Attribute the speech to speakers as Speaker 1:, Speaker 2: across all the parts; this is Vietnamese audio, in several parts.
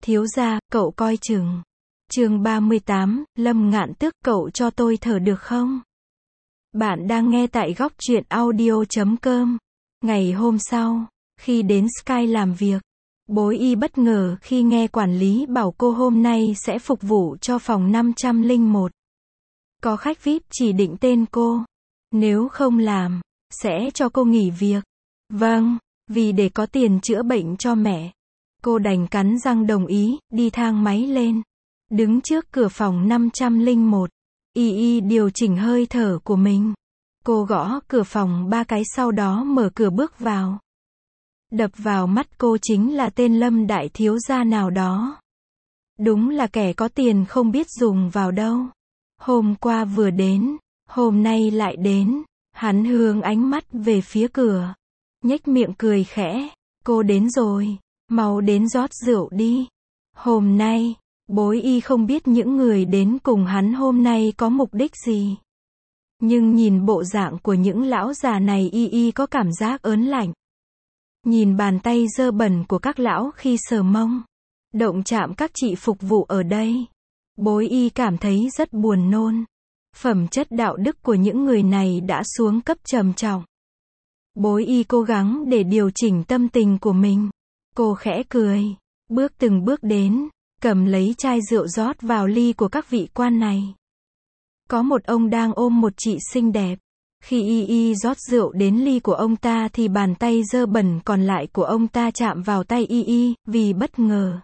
Speaker 1: thiếu gia, cậu coi chừng. Chương 38, Lâm Ngạn Tước, cậu cho tôi thở được không? Bạn đang nghe tại góc truyện audio.com. Ngày hôm sau, khi đến Sky làm việc, Bối Y bất ngờ khi nghe quản lý bảo cô hôm nay sẽ phục vụ cho phòng 501. Có khách VIP chỉ định tên cô. Nếu không làm, sẽ cho cô nghỉ việc. Vâng, vì để có tiền chữa bệnh cho mẹ. Cô đành cắn răng đồng ý, đi thang máy lên. Đứng trước cửa phòng 501. Y điều chỉnh hơi thở của mình. Cô gõ cửa phòng 3 cái sau đó mở cửa bước vào. Đập vào mắt cô chính là tên Lâm đại thiếu gia nào đó. Đúng là kẻ có tiền không biết dùng vào đâu. Hôm qua vừa đến, hôm nay lại đến. Hắn hướng ánh mắt về phía cửa. Nhếch miệng cười khẽ. Cô đến rồi, mau đến rót rượu đi. Hôm nay, Bối Y không biết những người đến cùng hắn hôm nay có mục đích gì. Nhưng nhìn bộ dạng của những lão già này Y có cảm giác ớn lạnh. Nhìn bàn tay dơ bẩn của các lão khi sờ mông, động chạm các chị phục vụ ở đây. Bối Y cảm thấy rất buồn nôn. Phẩm chất đạo đức của những người này đã xuống cấp trầm trọng. Bối Y cố gắng để điều chỉnh tâm tình của mình. Cô khẽ cười, bước từng bước đến, cầm lấy chai rượu rót vào ly của các vị quan này. Có một ông đang ôm một chị xinh đẹp. Khi Y rót rượu đến ly của ông ta thì bàn tay dơ bẩn còn lại của ông ta chạm vào tay Y, vì bất ngờ.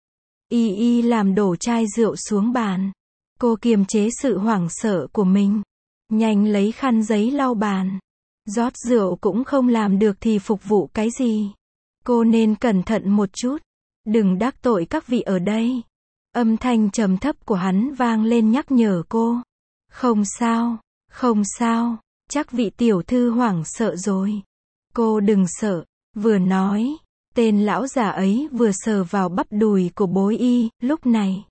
Speaker 1: Y làm đổ chai rượu xuống bàn. Cô kiềm chế sự hoảng sợ của mình. Nhanh lấy khăn giấy lau bàn. Rót rượu cũng không làm được thì phục vụ cái gì. Cô nên cẩn thận một chút. Đừng đắc tội các vị ở đây. Âm thanh trầm thấp của hắn vang lên nhắc nhở cô. Không sao, không sao, chắc vị tiểu thư hoảng sợ rồi. Cô đừng sợ, vừa nói. Tên lão già ấy vừa sờ vào bắp đùi của Bối Y, lúc này.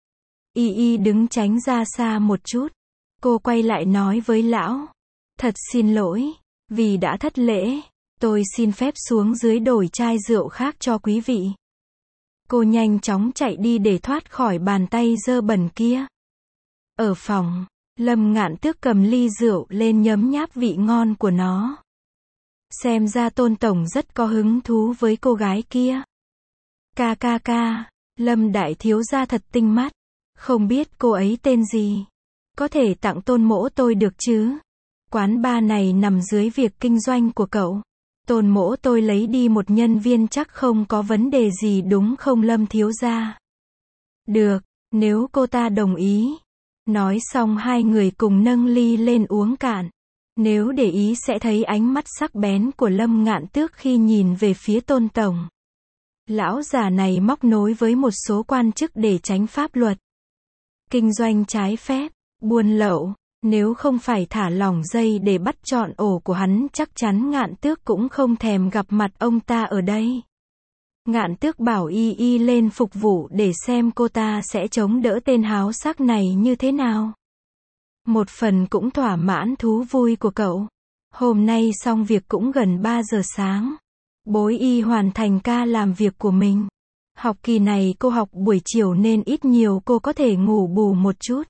Speaker 1: Y đứng tránh ra xa một chút. Cô quay lại nói với lão. Thật xin lỗi, vì đã thất lễ. Tôi xin phép xuống dưới đổi chai rượu khác cho quý vị. Cô nhanh chóng chạy đi để thoát khỏi bàn tay dơ bẩn kia. Ở phòng, Lâm Ngạn Tước cầm ly rượu lên nhấm nháp vị ngon của nó. Xem ra Tôn tổng rất có hứng thú với cô gái kia. Ca, Lâm đại thiếu gia thật tinh mắt. Không biết cô ấy tên gì. Có thể tặng Tôn mỗ tôi được chứ? Quán bar này nằm dưới việc kinh doanh của cậu. Tôn mỗ tôi lấy đi một nhân viên chắc không có vấn đề gì đúng không Lâm thiếu gia? Được, nếu cô ta đồng ý. Nói xong hai người cùng nâng ly lên uống cạn. Nếu để ý sẽ thấy ánh mắt sắc bén của Lâm Ngạn Tước khi nhìn về phía Tôn tổng. Lão già này móc nối với một số quan chức để tránh pháp luật. Kinh doanh trái phép, buôn lậu. Nếu không phải thả lỏng dây để bắt trọn ổ của hắn chắc chắn Ngạn Tước cũng không thèm gặp mặt ông ta ở đây. Ngạn Tước bảo Y lên phục vụ để xem cô ta sẽ chống đỡ tên háo sắc này như thế nào. Một phần cũng thỏa mãn thú vui của cậu. Hôm nay xong việc cũng gần 3 giờ sáng. Bối Y hoàn thành ca làm việc của mình. Học kỳ này cô học buổi chiều nên ít nhiều cô có thể ngủ bù một chút.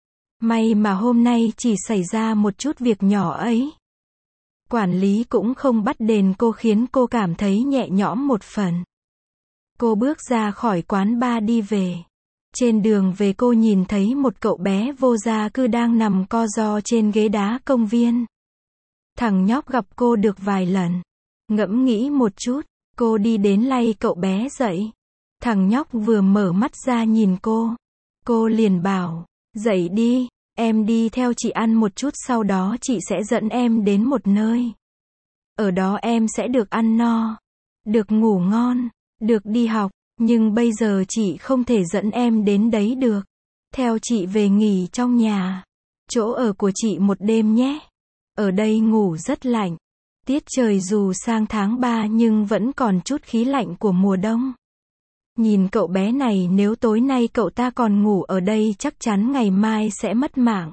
Speaker 1: May mà hôm nay chỉ xảy ra một chút việc nhỏ ấy. Quản lý cũng không bắt đền cô khiến cô cảm thấy nhẹ nhõm một phần. Cô bước ra khỏi quán bar đi về. Trên đường về cô nhìn thấy một cậu bé vô gia cư đang nằm co ro trên ghế đá công viên. Thằng nhóc gặp cô được vài lần. Ngẫm nghĩ một chút, cô đi đến lay cậu bé dậy. Thằng nhóc vừa mở mắt ra nhìn cô. Cô liền bảo, dậy đi, em đi theo chị ăn một chút sau đó chị sẽ dẫn em đến một nơi. Ở đó em sẽ được ăn no, được ngủ ngon, được đi học, nhưng bây giờ chị không thể dẫn em đến đấy được. Theo chị về nghỉ trong nhà, chỗ ở của chị một đêm nhé. Ở đây ngủ rất lạnh. Tiết trời dù sang tháng 3 nhưng vẫn còn chút khí lạnh của mùa đông. Nhìn cậu bé này nếu tối nay cậu ta còn ngủ ở đây chắc chắn ngày mai sẽ mất mạng.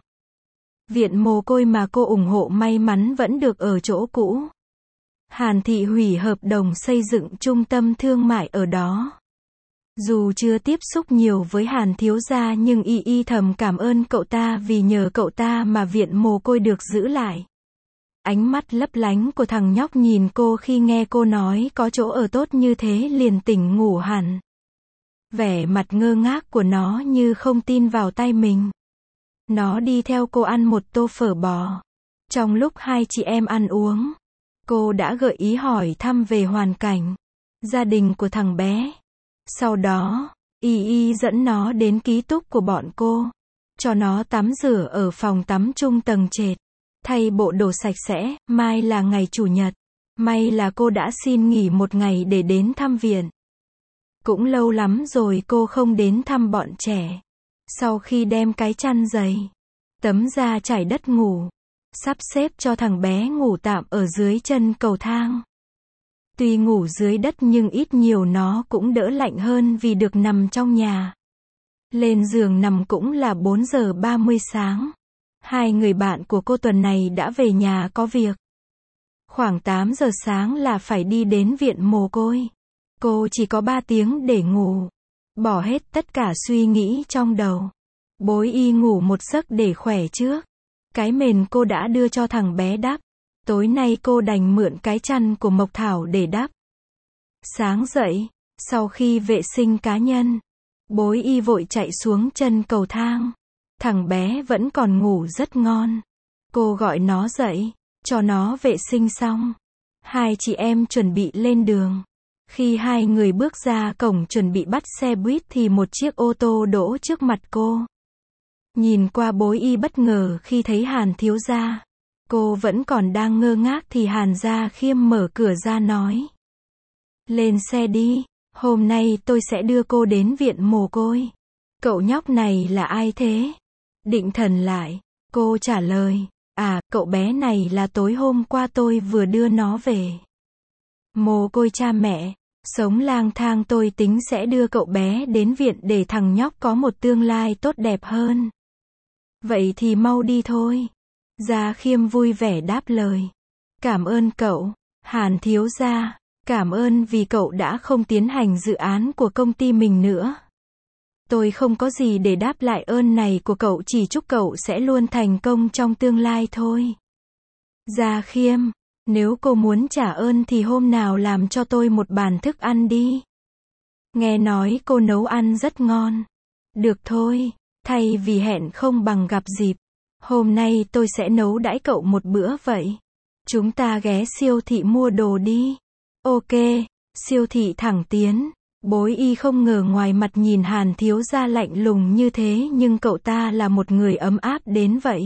Speaker 1: Viện mồ côi mà cô ủng hộ may mắn vẫn được ở chỗ cũ. Hàn Thị hủy hợp đồng xây dựng trung tâm thương mại ở đó. Dù chưa tiếp xúc nhiều với Hàn thiếu gia nhưng y thầm cảm ơn cậu ta vì nhờ cậu ta mà viện mồ côi được giữ lại. Ánh mắt lấp lánh của thằng nhóc nhìn cô khi nghe cô nói có chỗ ở tốt như thế liền tỉnh ngủ hẳn. Vẻ mặt ngơ ngác của nó như không tin vào tay mình. Nó đi theo cô ăn một tô phở bò. Trong lúc hai chị em ăn uống, cô đã gợi ý hỏi thăm về hoàn cảnh, gia đình của thằng bé. Sau đó, y dẫn nó đến ký túc của bọn cô, cho nó tắm rửa ở phòng tắm chung tầng trệt, thay bộ đồ sạch sẽ. Mai là ngày chủ nhật, may là cô đã xin nghỉ một ngày để đến thăm viện. Cũng lâu lắm rồi cô không đến thăm bọn trẻ. Sau khi đem cái chăn dày, tấm da trải đất ngủ, sắp xếp cho thằng bé ngủ tạm ở dưới chân cầu thang. Tuy ngủ dưới đất nhưng ít nhiều nó cũng đỡ lạnh hơn vì được nằm trong nhà. Lên giường nằm cũng là 4 giờ 30 sáng. Hai người bạn của cô tuần này đã về nhà có việc. Khoảng 8 giờ sáng là phải đi đến viện mồ côi. Cô chỉ có 3 tiếng để ngủ. Bỏ hết tất cả suy nghĩ trong đầu. Bối y ngủ một giấc để khỏe trước. Cái mền cô đã đưa cho thằng bé đắp. Tối nay cô đành mượn cái chăn của Mộc Thảo để đắp. Sáng dậy, sau khi vệ sinh cá nhân, bối y vội chạy xuống chân cầu thang. Thằng bé vẫn còn ngủ rất ngon. Cô gọi nó dậy, cho nó vệ sinh xong. Hai chị em chuẩn bị lên đường. Khi hai người bước ra cổng chuẩn bị bắt xe buýt thì một chiếc ô tô đỗ trước mặt cô. Nhìn qua bối y bất ngờ khi thấy Hàn thiếu gia. Cô vẫn còn đang ngơ ngác thì Hàn Gia Khiêm mở cửa ra nói. Lên xe đi, hôm nay tôi sẽ đưa cô đến viện mồ côi. Cậu nhóc này là ai thế? Định thần lại, cô trả lời. À, cậu bé này là tối hôm qua tôi vừa đưa nó về. Mồ côi cha mẹ, sống lang thang, tôi tính sẽ đưa cậu bé đến viện để thằng nhóc có một tương lai tốt đẹp hơn. Vậy thì mau đi thôi. Gia Khiêm vui vẻ đáp lời. Cảm ơn cậu, Hàn thiếu gia. Cảm ơn vì cậu đã không tiến hành dự án của công ty mình nữa. Tôi không có gì để đáp lại ơn này của cậu, chỉ chúc cậu sẽ luôn thành công trong tương lai thôi. Gia Khiêm, nếu cô muốn trả ơn thì hôm nào làm cho tôi một bàn thức ăn đi. Nghe nói cô nấu ăn rất ngon. Được thôi, thay vì hẹn không bằng gặp dịp. Hôm nay tôi sẽ nấu đãi cậu một bữa vậy. Chúng ta ghé siêu thị mua đồ đi. Ok, siêu thị Thẳng Tiến. Bối y không ngờ ngoài mặt nhìn Hàn thiếu gia lạnh lùng như thế nhưng cậu ta là một người ấm áp đến vậy.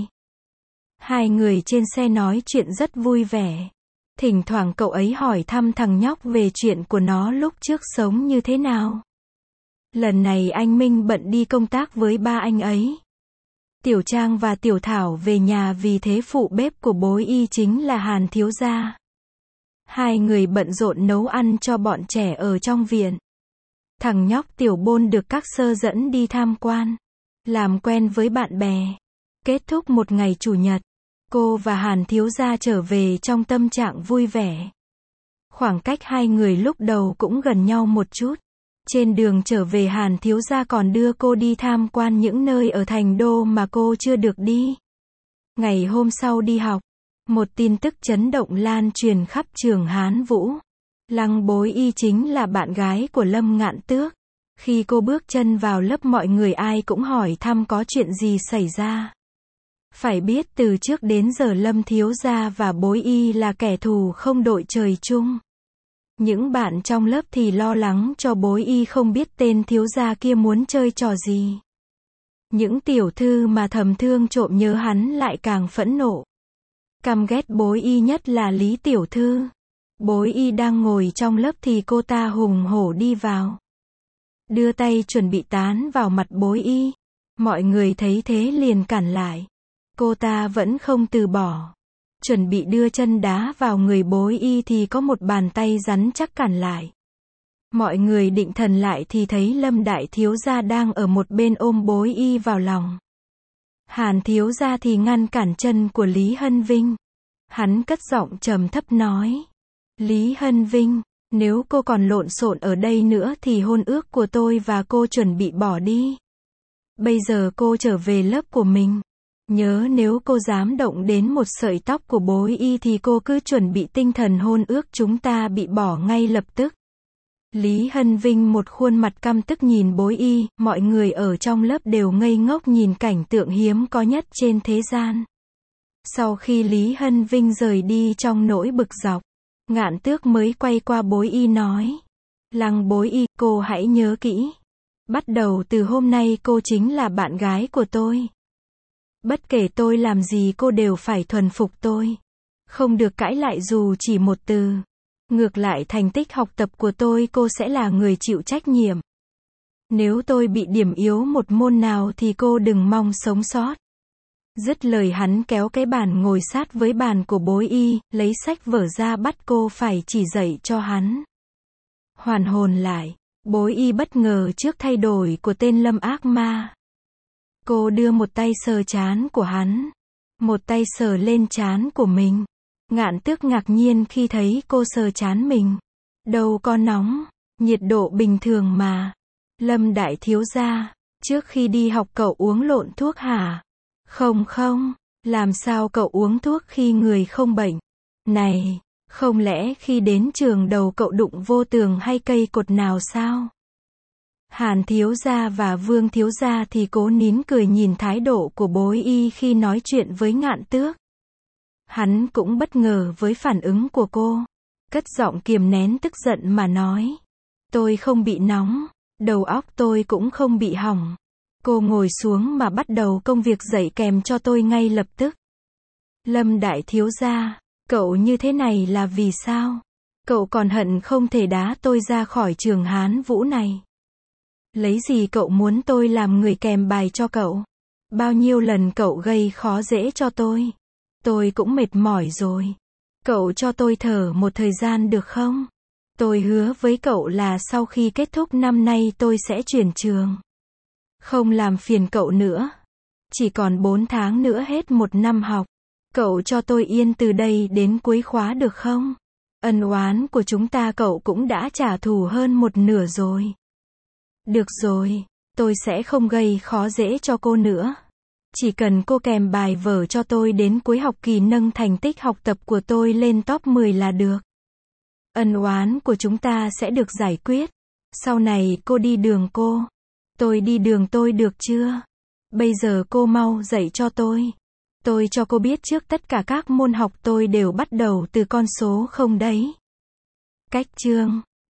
Speaker 1: Hai người trên xe nói chuyện rất vui vẻ. Thỉnh thoảng cậu ấy hỏi thăm thằng nhóc về chuyện của nó lúc trước sống như thế nào. Lần này anh Minh bận đi công tác với ba anh ấy. Tiểu Trang và Tiểu Thảo về nhà vì thế phụ bếp của bối y chính là Hàn thiếu gia. Hai người bận rộn nấu ăn cho bọn trẻ ở trong viện. Thằng nhóc Tiểu Bôn được các sơ dẫn đi tham quan, làm quen với bạn bè. Kết thúc một ngày chủ nhật, cô và Hàn thiếu gia trở về trong tâm trạng vui vẻ. Khoảng cách hai người lúc đầu cũng gần nhau một chút. Trên đường trở về Hàn thiếu gia còn đưa cô đi tham quan những nơi ở thành đô mà cô chưa được đi. Ngày hôm sau đi học, một tin tức chấn động lan truyền khắp trường Hán Vũ. Lăng Bối Y chính là bạn gái của Lâm Ngạn Tước. Khi cô bước chân vào lớp mọi người ai cũng hỏi thăm có chuyện gì xảy ra. Phải biết từ trước đến giờ Lâm thiếu gia và Bối Y là kẻ thù không đội trời chung. Những bạn trong lớp thì lo lắng cho Bối Y không biết tên thiếu gia kia muốn chơi trò gì. Những tiểu thư mà thầm thương trộm nhớ hắn lại càng phẫn nộ. Căm ghét Bối Y nhất là Lý tiểu thư. Bối Y đang ngồi trong lớp thì cô ta hùng hổ đi vào. Đưa tay chuẩn bị tán vào mặt Bối Y. Mọi người thấy thế liền cản lại. Cô ta vẫn không từ bỏ. Chuẩn bị đưa chân đá vào người Bối Y thì có một bàn tay rắn chắc cản lại. Mọi người định thần lại thì thấy Lâm đại thiếu gia đang ở một bên ôm Bối Y vào lòng. Hàn thiếu gia thì ngăn cản chân của Lý Hân Vinh. Hắn cất giọng trầm thấp nói. Lý Hân Vinh, Nếu cô còn lộn xộn ở đây nữa thì hôn ước của tôi và cô chuẩn bị bỏ đi. Bây giờ cô trở về lớp của mình. Nhớ nếu cô dám động đến một sợi tóc của bối y thì cô cứ chuẩn bị tinh thần hôn ước chúng ta bị bỏ ngay lập tức. Lý Hân Vinh một khuôn mặt căm tức nhìn bối y, mọi người ở trong lớp đều ngây ngốc nhìn cảnh tượng hiếm có nhất trên thế gian. Sau khi Lý Hân Vinh rời đi trong nỗi bực dọc, Ngạn Tước mới quay qua bối y nói. Lăng bối y, cô hãy nhớ kỹ. Bắt đầu từ hôm nay cô chính là bạn gái của tôi. Bất kể tôi làm gì cô đều phải thuần phục tôi. Không được cãi lại dù chỉ một từ. Ngược lại thành tích học tập của tôi cô sẽ là người chịu trách nhiệm. Nếu tôi bị điểm yếu một môn nào thì cô đừng mong sống sót. Dứt lời hắn kéo cái bàn ngồi sát với bàn của bối y, lấy sách vở ra bắt cô phải chỉ dạy cho hắn. Hoàn hồn lại, bối y bất ngờ trước thay đổi của tên Lâm ác ma. Cô đưa một tay sờ trán của hắn, một tay sờ lên trán của mình. Ngạn Tước ngạc nhiên khi thấy cô sờ trán mình. Đâu có nóng, nhiệt độ bình thường mà. Lâm đại thiếu gia, trước khi đi học cậu uống lộn thuốc hả? Không không, làm sao cậu uống thuốc khi người không bệnh? Này, không lẽ khi đến trường đầu cậu đụng vô tường hay cây cột nào sao? Hàn thiếu gia và Vương thiếu gia thì cố nín cười nhìn thái độ của bối y khi nói chuyện với Ngạn Tước. Hắn cũng bất ngờ với phản ứng của cô. Cất giọng kiềm nén tức giận mà nói. Tôi không bị nóng, đầu óc tôi cũng không bị hỏng. Cô ngồi xuống mà bắt đầu công việc dạy kèm cho tôi ngay lập tức. Lâm đại thiếu gia, cậu như thế này là vì sao? Cậu còn hận không thể đá tôi ra khỏi trường Hán Vũ này. Lấy gì cậu muốn tôi làm người kèm bài cho cậu? Bao nhiêu lần cậu gây khó dễ cho tôi? Tôi cũng mệt mỏi rồi. Cậu cho tôi thở một thời gian được không? Tôi hứa với cậu là sau khi kết thúc năm nay tôi sẽ chuyển trường. Không làm phiền cậu nữa. Chỉ còn 4 tháng nữa hết một năm học. Cậu cho tôi yên từ đây đến cuối khóa được không? Ân oán của chúng ta cậu cũng đã trả thù hơn một nửa rồi. Được rồi, tôi sẽ không gây khó dễ cho cô nữa. Chỉ cần cô kèm bài vở cho tôi đến cuối học kỳ nâng thành tích học tập của tôi lên top 10 là được. Ân oán của chúng ta sẽ được giải quyết. Sau này cô đi đường cô. Tôi đi đường tôi được chưa? Bây giờ cô mau dạy cho tôi. Tôi cho cô biết trước tất cả các môn học tôi đều bắt đầu từ con số 0 đấy. Cách chương